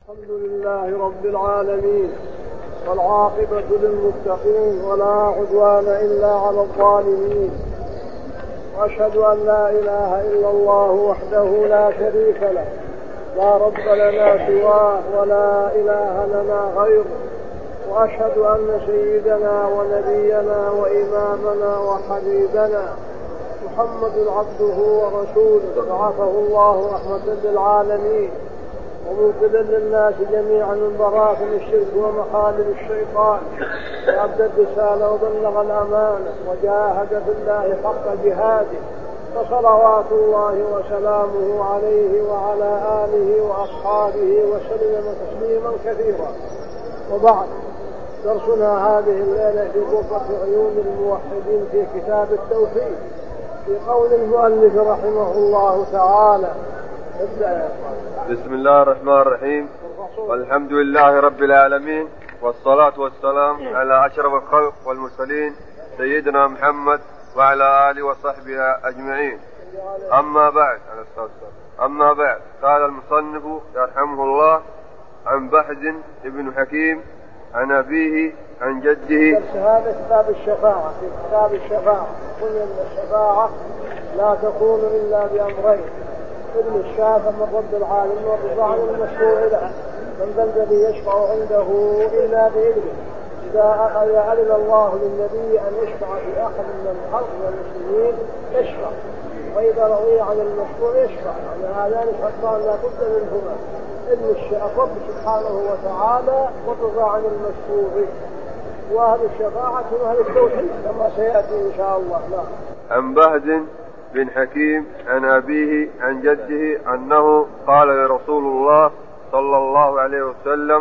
الحمد لله رب العالمين، والعاقبة للمتقين، ولا عدوان إلا على الظالمين، وأشهد أن لا إله إلا الله وحده لا شريك له، لا رب لنا سواه ولا إله لنا غيره، وأشهد أن سيدنا ونبينا وإمامنا وحبيبنا محمد عبده ورسوله بعثه الله رحمة للعالمين ومنقذا للناس جميعا من براثن الشرك ومخالب الشيطان، وأدى الرسالة وبلغ الأمانة وجاهد في الله حق جهاده، فصلوات الله وسلامه عليه وعلى آله وأصحابه وسلم تسليما كثيرا. وبعد، درسنا هذه الليلة في غرفة عيون الموحدين في كتاب التوحيد، في قول المؤلف رحمه الله تعالى: بسم الله الرحمن الرحيم، والحمد لله رب العالمين، والصلاة والسلام على أشرف الخلق والمرسلين سيدنا محمد وعلى آله وصحبه أجمعين. أما بعد، قال المصنف يرحمه الله: عن بهز بن حكيم عن أبيه عن جده. هذا كتاب الشفاعة. في كتاب الشفاعة قلنا أن الشفاعة لا تكون إلا بأمرين: إذن الشافع من رب العالمين والرضا عن المشروع له، من ذا الذي يشفع عنده إلا بإذنه. إذا أذن الله للنبي أن يشفع في أحد من الخلق من المسلمين يشفع، وإذا رضي عن المشروع يشفع. يعني هذان الحقان لا بد منهما: إذن الرب سبحانه وتعالى والرضا عن المشروع. وأهل الشفاعة وأهل التوحيد كما سيأتي إن شاء الله. عن بهز بن حكيم عن أبيه عن جده أنه قال لرسول الله صلى الله عليه وسلم: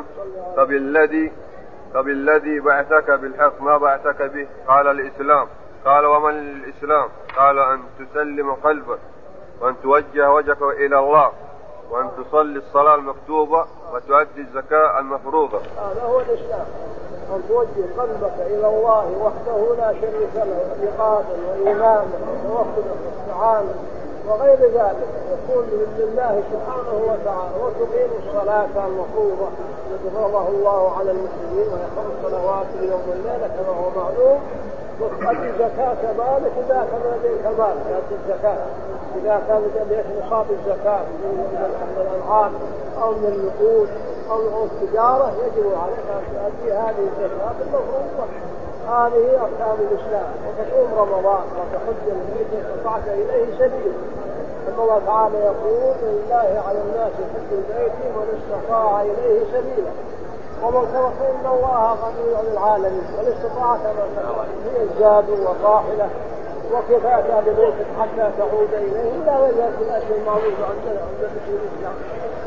فبالذي بعثك بالحق ما بعثك به؟ قال: الإسلام. قال: ومن الإسلام؟ قال: أن تسلم قلبك، وأن توجه وجهك إلى الله، وأن تصلي الصلاة المكتوبة، وتؤدي الزكاة المفروضة. هذا هو الإسلام، أن توجه قلبك إلى الله وحده لا شريك له، اعتقادا وإيمانا وتوكلا واستعانة وغير ذلك، يكون لله سبحانه وتعالى، وتقيم الصلاة المفروضة التي فرضها الله على المسلمين، وهي 5 صلوات في يوم الليلة كما هو معلوم، وتؤدي الزكاة كذلك إذا كان لديك مال، تؤدي الزكاة إذا كان لديك نصاب الزكاة من الأنعام أو من النقود أو من التجارة، يجب عليك أن تؤدي هذه الزكاة المفروضة. هذه أركان الإسلام. وتصوم رمضان وتحج البيت إن استطعت إليه سبيلا، ثم الله تعالى يقول: لله على الناس حج البيت من استطاع إليه سبيلا، ومن كفر فإن الله غني عن العالمين، ومن استطاع كما تقول هي الزاد والراحلة وكفاك ببيتك حتى تعود إليه، إلا وجهة الأجر المعروف عندنا في الإسلام.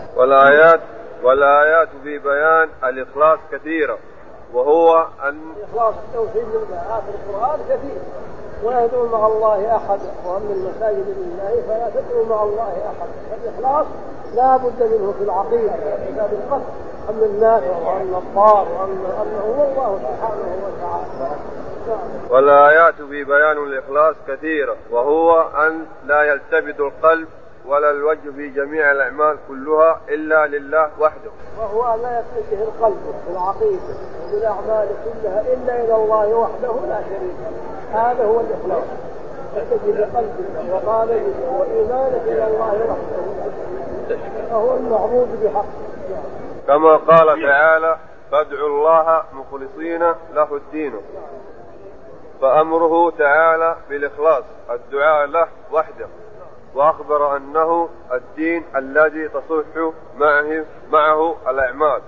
والآيات في بيان الإخلاص كثيرة، وهو أن إخلاص التوحيد لله في القرآن كثير: ولا يدعو مع الله أحد، وأما المساجد لله فلا تدعو مع الله أحد. فالإخلاص لا بد منه في العقيدة وفي القلب، أن النافع وأن الضار وأنه هو الله سبحانه وتعالى. والآيات في بيان الإخلاص كثيرة، وهو أن لا يلتفت القلب ولا الوجه في جميع الأعمال كلها إلا لله وحده، وهو أن لا يتجه القلب في العقيدة وبالأعمال كلها إلا إلى الله وحده لا شريك له. هذا هو الإخلاص: تتجه قلبك وقالبك وإيمانك إلى الله وحده، فهو المعبود بحق. كما قال تعالى: فادعوا الله مخلصين له الدين. فأمره تعالى بالإخلاص الدعاء له وحده، وأخبر أنه الدين الذي تصح معه الأعمال،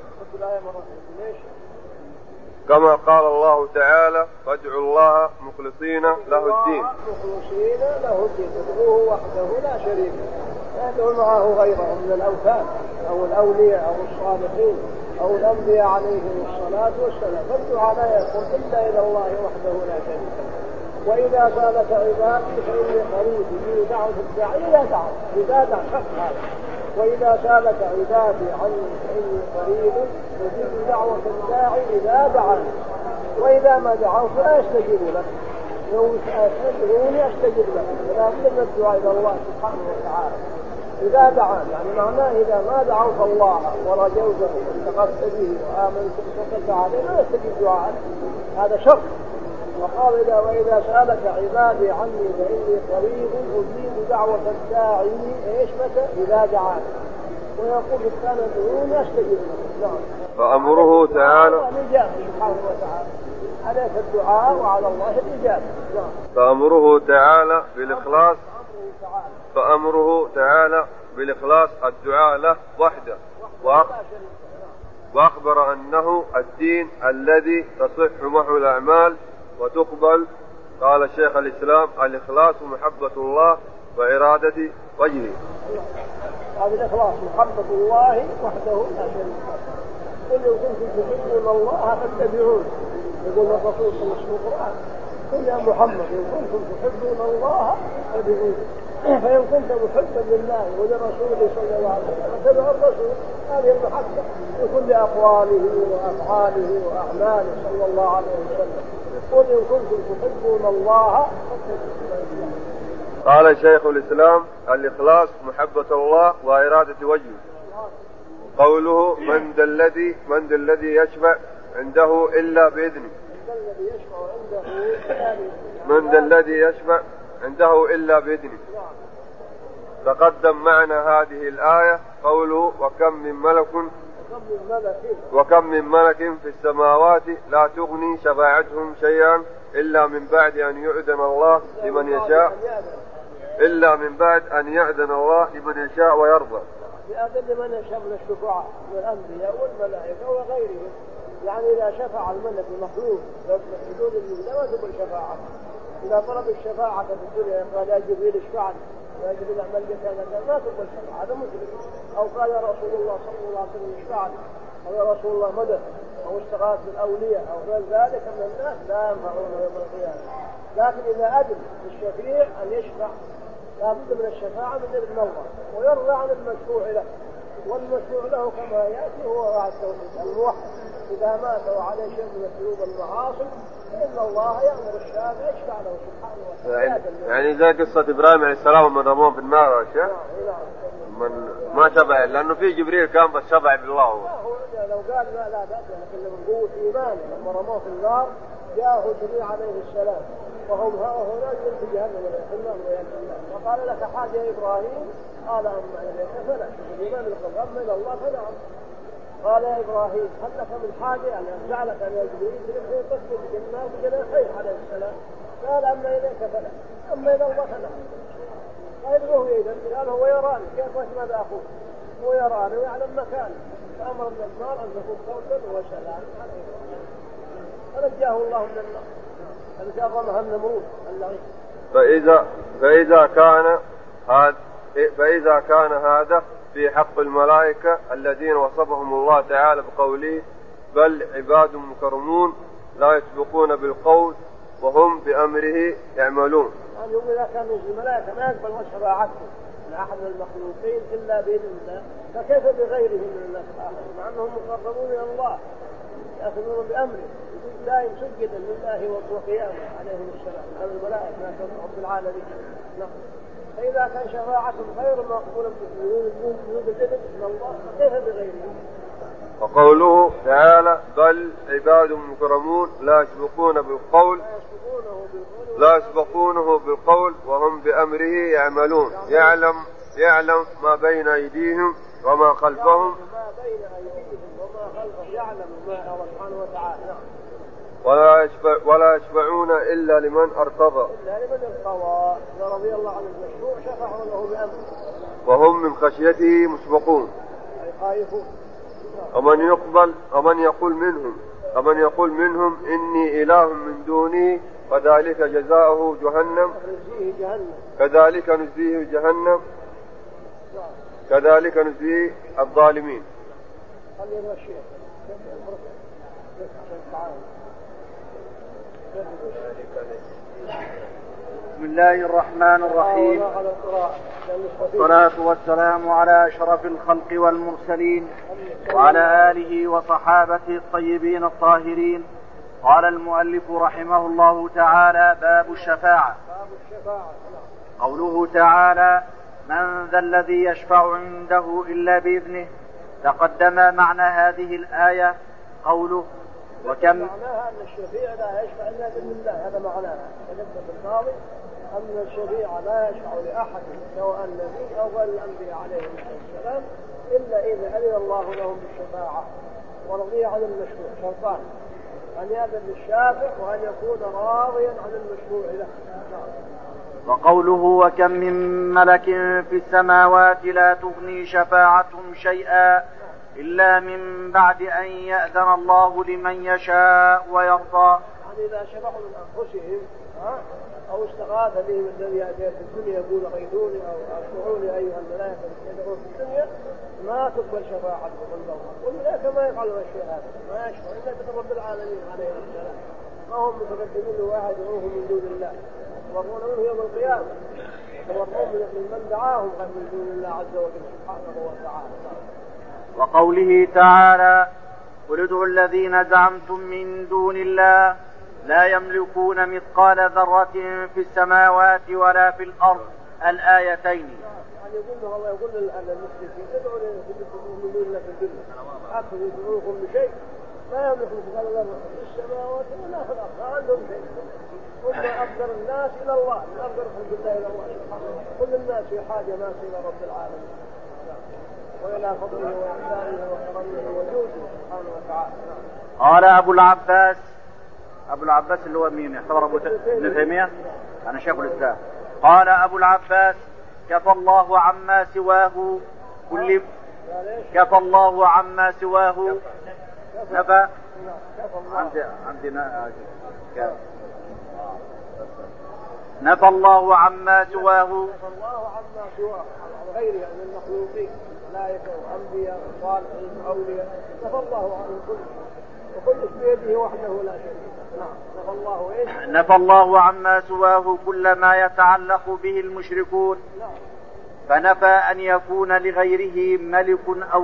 كما قال الله تعالى: فادعوا الله مخلصين له الدين. مخلصين له الدين، تدعوه وحده لا شريك له، يدعو معه غيره من الأوثان أو الأولياء أو الصالحين أو الأنبياء عليهم الصلاة والسلام. فالدعاء لا يكون إلا إلى الله وحده لا شريك له. وإذا سألك عبادي فإني قريب أجيب دعوة الداعي إذا دعا وإذا سألك عبادي عني فإني قريب أجيب دعوة الداعي إذا دعا، وإذا ما دعوا فلا يستجيب لك. لو تدعوني أستجيب لك. فلا بد من الدعاء إلى الله سبحانه وتعالى. إذا دعا، يعني معناه إذا ما دعوت الله ورجوته واستغفت به وآمنت وتوكلت عليه لا يستجيب دعاءك، هذا شرط. وقال وإذا سألك عبادي عني فإني قريب أجيب دعوة الداعي إيش متى؟ إذا دعاني. ويقول كان ادعوني أستجيب لكم. فأمره تعالى الإجابة سبحانه وتعالى، عليك الدعاء وعلى الله الإجابة. فأمره تعالى بالإخلاص الدعاء له وحده، وأخبر أنه الدين الذي تصح معه الأعمال وتقبل. قال شيخ الإسلام: الإخلاص محبة الله وإرادة وجهه. هذا الإخلاص محبة الله وحده لا شريك له. قل إن كنتم تحبون الله فاتبعون، يقول الرسول صلى الله عليه وسلم: قل يا محمد إن كنتم تحبون الله فاتبعون. فإن كنت محبا لله ولرسوله صلى الله عليه وسلم فاتبع الرسول. هذه المحبة في كل أقواله وأفعاله وأعماله صلى الله عليه وسلم. قل إن كنتم تحبون الله فاتبعون. قال شيخ الإسلام: الإخلاص محبة الله وإرادة وجهه. قوله: من ذا الذي يشفع عنده إلا بإذنه. من ذا الذي يشفع عنده إلا بإذنه. تقدم معنا هذه الآية قوله: وكم من ملك في السماوات لا تغني شفاعتهم شيئا إلا من بعد أن يأذن الله لمن يشاء ويرضى. يأذن لمن يشاء من الشفعاء من الأنبياء والملائكة وغيرهم. يعني إذا شفع الملك المخلوق بدون الإذن ما تقبل شفاعة. إذا طلب الشفاعة في الدنيا قال يا جبريل اشفعني، يا جبريل اعمل لي كذا، ما تقبل شفاعة، هذا مشرك. أو قال يا رسول الله صلى الله عليه وسلم اشفعني، أو يا رسول الله مدد، أو استغاث بالأولياء أو غير ذلك من الناس لا ينفعون يوم القيامة. لكن إذا أذن للشفيع أن يشفع لا بد من الشفاعة من إذن الله، ويرضى عن المشفوع له. والمشفوع له كما يأتي هو راعي التوحيد الموحد. إذا مات وعليه شيء من الذنوب المعاصي فإن الله يأمر الشافع يشفع له سبحانه وتعالى. يعني زي قصة إبراهيم عليه السلام من رموه في النار وأشياء من ما شبع، لأنه في جبريل كان بس شبع بالله. هو لو قال لا بأس، لكن من قوة إيمانه لما رموه في النار جاءه جبريل عليه السلام وهم هنا في جهنم في النار وقال لك حاجة يا إبراهيم؟ قال أما إليك فلا. الإيمان بالقرآن من الله فنعم. قال يا إبراهيم هل لك من حاجة؟ يعني أرجعلك أن يا جبريل تلقي تصبر بالنار بجناحيه عليه السلام. قال أما إليك فلا، أما إلى الله فنعم. قال له إذن قال هو يراني كيف ماذا أخوه؟ هو يراني ويعلم مكانه، فأمر من النار أن تكون صوتا وسلام عليه. فرجاه الله من النار فلتأظمها النمرود اللعين. فإذا كان هذا في حق الملائكة الذين وصفهم الله تعالى بقوله: بل عباد مكرمون لا يسبقون بالقول وهم بأمره يعملون. يعني إذا كان الملائكة ما يقبل شفاعتهم من أحد المخلوقين إلا بإذن الله، فكيف بغيره من الناس الآخرين مع أنهم مقربون إلى الله يأخذون بأمره دائم سجدا لله وقيامه عليهم السلام. هذا الملائكة ما رب العالمين. فإذا كان شفاعتهم غير مقبولة بوجود الإذن من الله فكيف بغيره؟ وقوله تعالى: بل عباد مكرمون لا يسبقونه بالقول وهم بأمره يعملون. يعلم ما بين أيديهم وما خلفهم. يعلم ما سبحانه وتعالى. ولا يشفعون إلا لمن ارتضى. رضي الله عنه المشروع شفعوا له بأمره. وهم من خشيته مشفقون. ومن يقول منهم إني إله من دونه فذلك جزاؤه جهنم. كذلك نجزيه الظالمين. بسم الله الرحمن الرحيم. والصلاة والسلام على أشرف الخلق والمرسلين وعلى آله وصحابته الطيبين الطاهرين. قال المؤلف رحمه الله تعالى: باب الشفاعة. قوله تعالى: من ذا الذي يشفع عنده إلا بإذنه. تقدم معنى هذه الآية قوله وكم معناها أن الشفيع لا يشفع إلا بإذن الله. هذا معناها تقدم في الماضي أن الشفيع لا يشفع لأحد سواء النبي أو غير الأنبياء عليهم السلام إلا إذا أذن الله لهم بالشفاعة ورضي عن المشروع. شرطان: أن يأذن للشافع وأن يكون راضيا عن المشروع له. وقوله وكم من ملك في السماوات لا تغني شفاعتهم شيئا إلا من بعد أن يأذن الله لمن يشاء ويرضى. يعني إذا شفعوا من أنفسهم أو استغاث بهم الذي يأتي في الدنيا يقول غيثوني أو أشفعوني أيها الملائكة يدعون في الدنيا ما تقبل شفاعتهم الله. والملائكة ما يفعلون الشيء هذا، ما يشفعون إلا برب العالمين عليه السلام. ما هم متقدمين لواحد يدعوهم من دون الله، يتبرؤون منه يوم القيامة، يتبرؤون من دعاهم من دون الله عز وجل سبحانه وتعالى. وقوله تعالى قل ادعوا الذين زعمتم من دون الله لا يملكون مثقال ذرة في السماوات ولا في الأرض. الآيتين. يعني يقول الله يقول للمشركين ادعوا من دون الله في الدنيا أكثر يدعوكم بشيء لا يملك مثقال ذرة في السماوات ولا في الأرض، ما عندهم شيء. هم أقدر الناس إلى الله، أقدر خلق الله إلى الله سبحانه وتعالى. كل الناس في حاجة ناس إلى رب العالمين وإلى فضله وإحسانه وكرمه وجوده سبحانه وتعالى. قال أبو العباس اللي هو مين يعتبر ابن تيمية أنا شيخ الإسلام. قال أبو العباس كفى الله عما سواه كل كفى الله عما سواه نفى نفى الله عما سواه عن غيره من المخلوقين ملائكة وأنبياء وصالحين وأولياء. نفى الله عنه وكل بيده وحده لا شريك له. نفى الله عما سواه كل ما يتعلق به المشركون، فنفى أن يكون لغيره ملك أو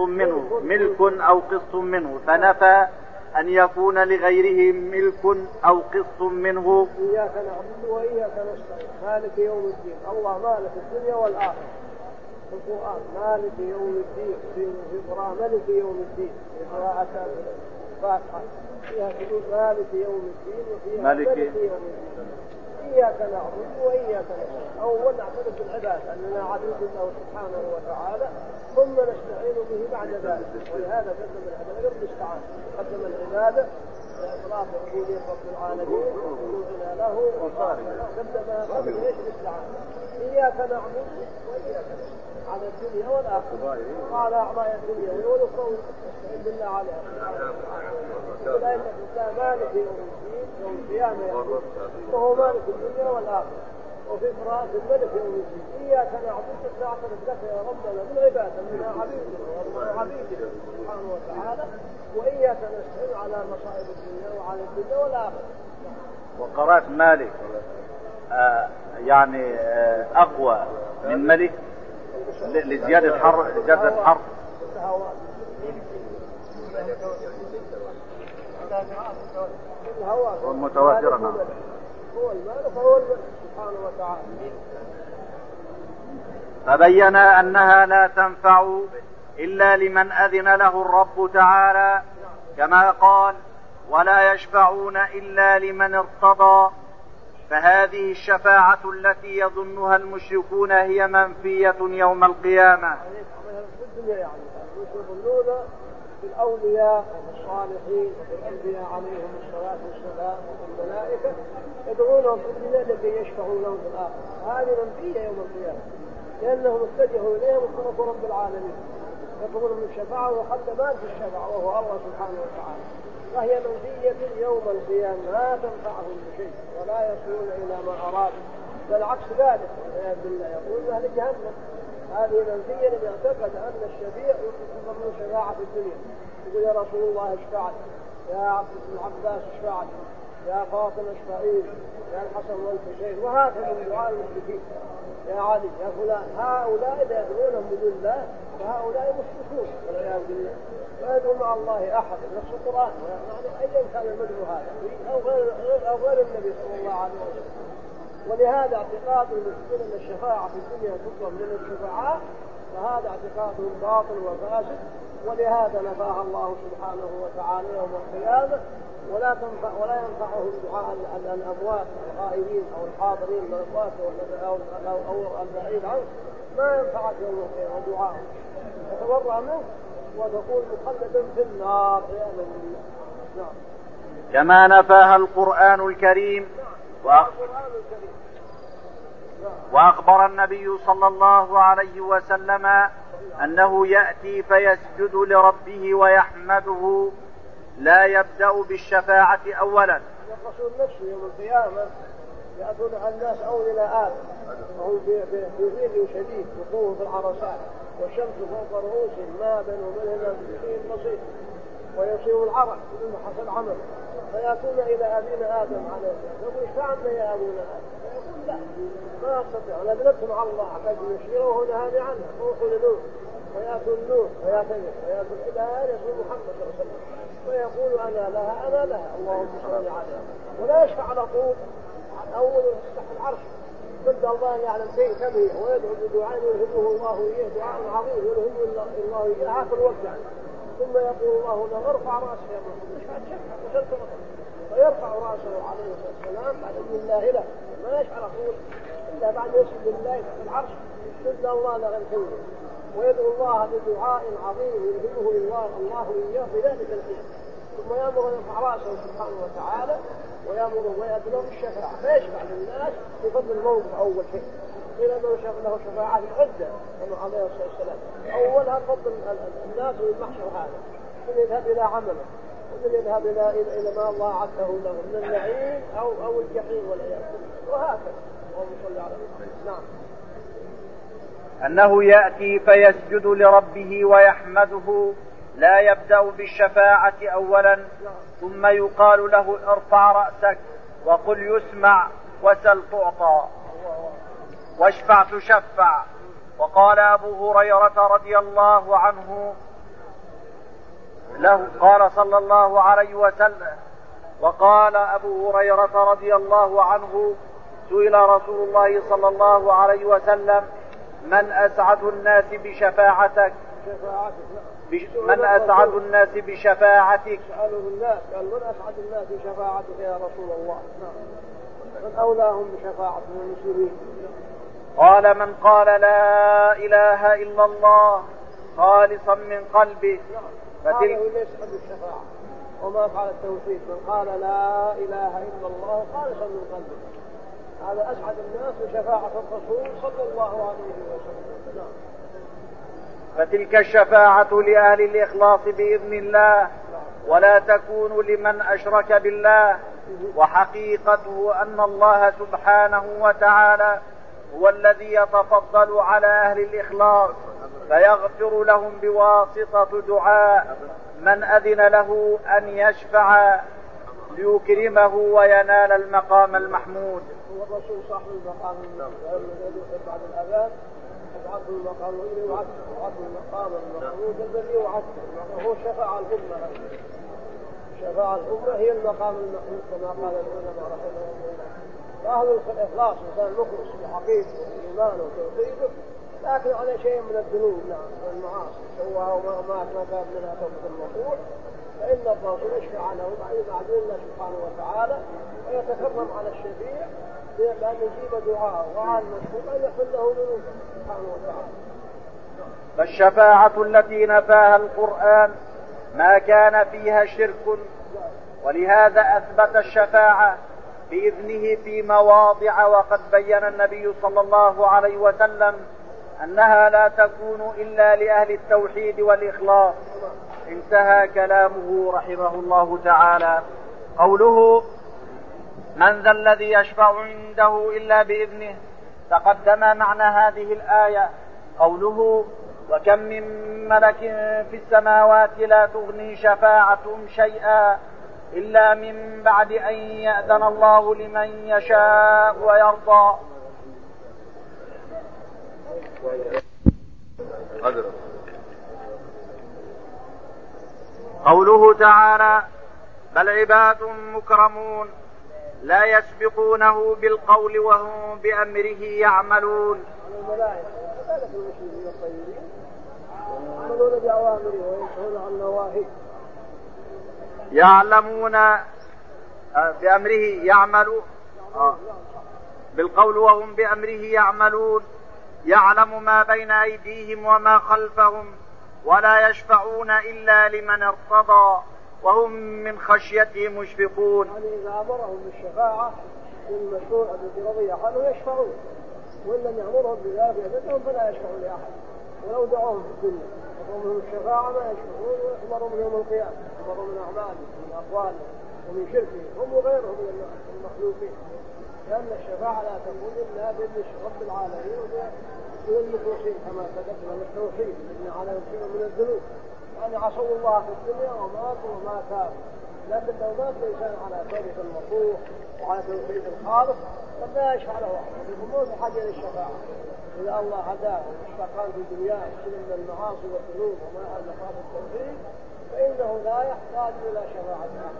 قسط منه فنفى أن يكون لغيره ملك أو قسط منه. إياك نعبد وإياك نستعين مالك يوم الدين. الله مالك الدنيا والآخرة في القرآن مالك يوم الدين، في القرآن ملك يوم الدين، في قراءة الفاتحة فيها تقول مالك يوم الدين وفيها ملك يوم الدين. إياك نعبد وإياك نستعين. أول نعترف بالعبادة أننا عبيد الله سبحانه وتعالى ثم نستعين به بعد ذلك. ولهذا قدم العبادة قبل الاستعانة، قدم العبادة لإطلاق عبودية رب العالمين وخضوعنا له وطاعتنا قبل ايش الاستعانة. إياك نعبد وإياك نستعين على الدنيا والآخرة وعلى أعضاء الدنيا والأخرى نستعين بالله عليها. لا الإسلام مالك يوم الدين يوم القيامة يعبد وهو مالك الدنيا والآخرة. وفي قراءة الملك يوم الدين إياك نعبد تعترف لك يا ربنا بالعبادة أننا عبيدك سبحانه وتعالى وإياك نستعين على مصائب الدنيا وعلى الدنيا والآخرة. وقراءة مالك يعني أقوى من ملك لزيادة الحرف والمتواترة. نعم هو المالك هو الملك سبحانه وتعالى. فبين أنها لا تنفع إلا لمن أذن له الرب تعالى كما قال ولا يشفعون إلا لمن ارتضى. فهذه الشفاعة التي يظنها المشركون هي منفية يوم القيامة. يظنون بالأولياء والصالحين والأنبياء عليهم الصلاة والسلام والملائكة يدعونهم في الدنيا لكي يشفعوا لهم في الآخرة. هذه منفية يوم القيامة لأنهم اتجهوا إليهم وصرفوا رب العالمين يطلبون من الشفاعة وحتى ما في الشفاعة وهو الله سبحانه وتعالى. فهي منفية يوم القيامة لا تنفعهم بشيء ولا يصلون إلى ما أرادوا، بل عكس ذلك والعياذ بالله يقول أهل جهنم. هذه منفية لمن اعتقد أن الشفيع يطلب من شفاعة في الدنيا يقول يا رسول الله اشفع لي، يا عبد العباس اشفع لي، يا فاطمة اشفعي لي، يا الحسن والحسين، وهكذا من دعاء المشركين يا علي يا فلان. هؤلاء إذا يدعونهم بدون الله فهؤلاء مشركون والعياذ بالله ويدعو مع الله أحد. نفس القرآن يعني أيا كان المدعو هذا أو غير النبي صلى الله عليه وسلم ولهذا اعتقاد المسلمين أن الشفاعة في الدنيا تطلب من الشفعاء، فهذا اعتقادهم باطل وفاسد، ولهذا نفاها الله سبحانه وتعالى يوم القيامة، ولا ينفعهم دعاء الأموات الغائبين أو الحاضرين من الأموات أو البعيد عنه، ما ينفعك يوم القيامة دعاءهم، تتبرأ منه وتكون مخلدا في النار عياذا بالله. نعم. كما نفاها القرآن الكريم وأخبر النبي صلى الله عليه وسلم أنه يأتي فيسجد لربه ويحمده لا يبدأ بالشفاعة أولا. الرسول نفسه يوم القيامة يأتون الناس أول إلى آدم وهم في ظل شديد وقوم في العرصات والشمس فوق رؤوسهم ما بينهم وبيننا بسيط ويصير العرق بدون حسب عمل، فيأتون إلى أبينا آدم عليه السلام يقول ايش فعلنا يا أبونا آدم؟ فيقول لا ما أستطيع، أنا بنت مع الله حتى يشيره ونهاني عنه روحوا لنوح ويأتون نوح ويأتون إلى آل يسوع محمد صلى الله عليه وسلم ويقول أنا لها اللهم صل عليه، ولا يشفع على طول أول تحت العرش بد الله يعلم شيء كبير ويدعو بدعاء يلهمه الله إياه دعاء عظيم يلهمه الله إياه هذا الوقت يعني. ثم يقول الله له ارفع رأسه يا محمد فيرفع رأسه عليه الصلاة والسلام بعد إذن الله له، ما يشعر طول إلا بعد يسجد لله تحت العرش بد الله له الخير ويدعو الله بدعاء عظيم يلهمه الله إياه في ذلك الحين، ثم يأمر أن يرفع رأسه سبحانه وتعالى ويأمر ويأتي بالشفاعة فيشفع للناس في فضل الموت أول شيء، قيل أنه له شفاعات عدة كما عليه الصلاة والسلام، أولها فضل الناس والمحشر هذا، من يذهب إلى عمله ومن يذهب إلى ما الله عده له من النعيم أو الجحيم والعياذ بالله وهكذا. اللهم صل على محمد. نعم. أنه يأتي فيسجد لربه ويحمده لا يبدأ بالشفاعة أولا، ثم يقال له ارفع رأسك وقل يسمع وسل تعطى واشفع تشفع. وقال أبو هريرة رضي الله عنه له قال صلى الله عليه وسلم وقال أبو هريرة رضي الله عنه سئل رسول الله صلى الله عليه وسلم من أسعد الناس بشفاعتك من أسعد الناس بشفاعتك؟ سأله الناس قال من أسعد الناس بشفاعتك يا رسول الله؟ من أولاهم بشفاعة المسلمين؟ قال من قال لا إله إلا الله خالصا من قلبه هذا ليس حد الشفاعة وما فعل التوحيد، من قال لا إله إلا الله خالصا من قلبه هذا أسعد الناس بشفاعة الرسول صلى الله عليه وسلم. فتلك الشفاعة لأهل الإخلاص بإذن الله ولا تكون لمن أشرك بالله، وحقيقته أن الله سبحانه وتعالى هو الذي يتفضل على أهل الإخلاص فيغفر لهم بواسطة دعاء من أذن له أن يشفع ليكرمه وينال المقام المحمود. هو الرسول صاحب المقام بعد الأذان وعطوا المقام وعطوا المقام المحمود الذي وعطوا هو شفاعة الأمة. شفاعة الأمة هي المقام المحمود كما قال العلماء رحمهم الله. فأهل الإخلاص إنسان مخلص بحقيقته وإيمانه وتوحيده لكن على شيء من الذنوب والمعاصي سواها وما كان منها توبة النصوح، فإن الرسول يشفع له بعد الله سبحانه وتعالى ويتكرم على الشفيع بأن يجيب دعاءه وعلى المشفوع أن يحل له ذنوبه سبحانه وتعالى. فالشفاعة التي نفاها القرآن ما كان فيها شرك، ولهذا أثبت الشفاعة بإذنه في مواضع، وقد بين النبي صلى الله عليه وسلم أنها لا تكون إلا لأهل التوحيد والإخلاص. انتهى كلامه رحمه الله تعالى. قوله من ذا الذي يشفع عنده إلا بإذنه، تقدم معنى هذه الآية قوله وكم من ملك في السماوات لا تغني شفاعتهم شيئا إلا من بعد أن يأذن الله لمن يشاء ويرضى. قوله تعالى بل عباد مكرمون لا يسبقونه بالقول وهم بأمره يعملون. الملائكة كذلك المسلمين الطيبين يعملون بأوامره وينتهون عن نواهيه. يعلمون بأمره يعملون بالقول وهم بأمره يعملون. يعلم ما بين أيديهم وما خلفهم ولا يشفعون إلا لمن ارتضى وهم من خشيته مشفقون. يعني إذا أمرهم بالشفاعة للمشروع الذي رضي عنه يشفعون، وإن لم يأمرهم بذلك يدعهم فلا يشفعون لأحد ولو دعوهم في الدنيا. يأمرهم الشفاعة ما يشفعون ويأمرهم يوم القيامة، يأمرهم من أعمالهم ومن أقوالهم ومن شركهم هم وغيرهم من المخلوقين، لأن الشفاعة لا تكون إلا بإذن رب العالمين وللمخلصين كما تذكر من التوحيد إن على شيء من الذنوب، يعني عصوا الله في الدنيا وماتوا وما تابوا. لكن لو مات الإنسان على توبة المطوع وعلى توحيد الخالق فلا يشفع له أحد، يكون في حاجة للشفاعة. إذا الله هداه واشتقان في دنياه من المعاصي والذنوب وما أهل خاف التوحيد فإنه لا يحتاج إلى شفاعة أحد.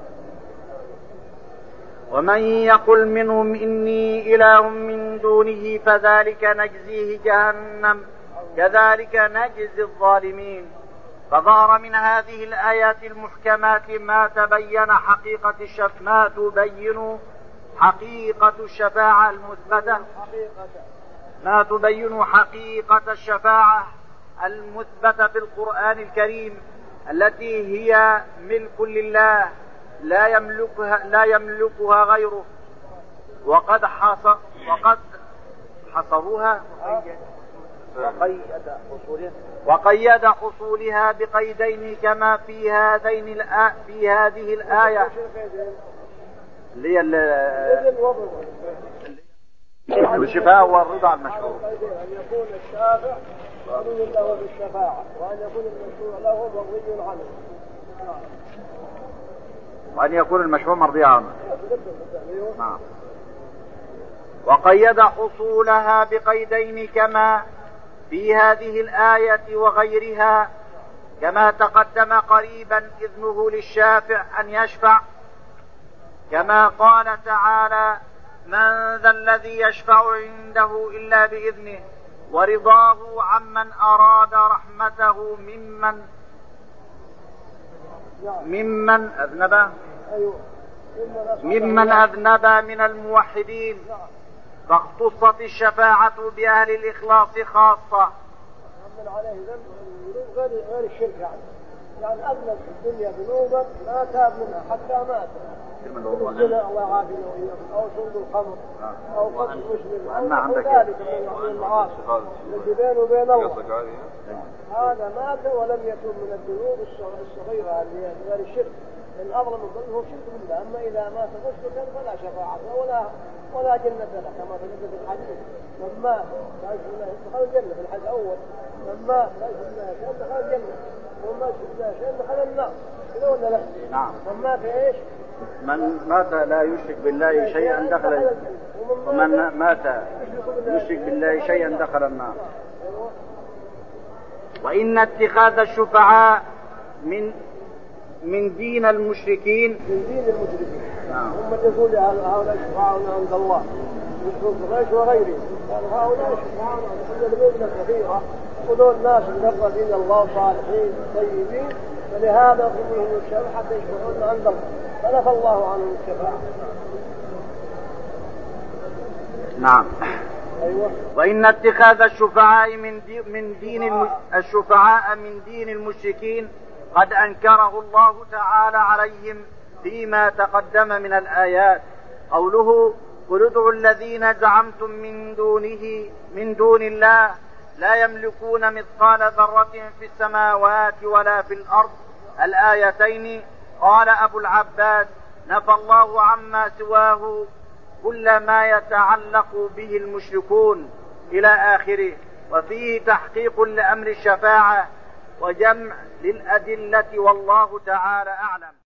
ومن يقل منهم إني إله من دونه فذلك نجزيه جهنم كذلك نجزي الظالمين. فظهر من هذه الآيات المحكمات ما تبين حقيقة الشفاعة المثبتة في القرآن الكريم التي هي ملك لله لا يملكها غيره، وقد حصروها وقيد حصولها بقيدين كما في هذه الآية الشفاعة والرضا المشروع. أن يكون الشافع مرضي له بالشفاعة وأن يكون المشروع له مرضي عنه وأن يكون المشروع مرضي عنه. وقيد حصولها بقيدين كما في هذه الآية وغيرها كما تقدم قريبا إذنه للشافع أن يشفع، كما قال تعالى من ذا الذي يشفع عنده إلا بإذنه ورضاه عمن أراد رحمته ممن أذنب من الموحدين. فاختصت الشفاعة بأهل الإخلاص خاصة. من عليه ذنب غير الشرك يعني أذنب في الدنيا ذنوبا ما تاب منها حتى مات، الزنا الله يعافينا وإياكم، أو شرب الخمر أو قتل مسلم أو ذلك من المعاصي التي بينه وبين الله، هذا مات ولم يتوب من الذنوب الصغيرة اللي هي غير الشرك، إن أظلم الظلم هو شرك بالله. أما إذا مات مشركا فلا شفاعة ولا جنة له كما في الحديث من مات لا يشرك بالله دخل الجنة في الحديث الأول، من مات لا يشرك بالله شيئا دخل الجنة ومن مات يشرك بالله شيئا دخل النار. كذا ولا لا؟ نعم. من مات إيش؟ من مات لا يشرك بالله شيئا دخل الجنة ومن مات يشرك بالله شيئا دخل النار. وإن اتخاذ الشفعاء من دين المشركين هم يقول هؤلاء شفعاؤنا عند الله يشرك قريش وغيرهم، قال هؤلاء شفعاؤنا عند الله كثيرة ودول ناس مقربين الله صالحين طيبين، فلهذا يطلبون الشفاعة حتى يشفعون عند الله فنفى الله عنهم الشفاعة. نعم. أيوة. وإن اتخاذ الشفعاء من دين المشركين قد أنكره الله تعالى عليهم فيما تقدم من الآيات. قوله قل ادعوا الذين زعمتم من دون الله لا يملكون مثقال ذرة في السماوات ولا في الأرض، الآيتين. قال أبو العباس نفى الله عما سواه كل ما يتعلق به المشركون إلى آخره. وفيه تحقيق لأمر الشفاعة وجمع للأدلة والله تعالى أعلم.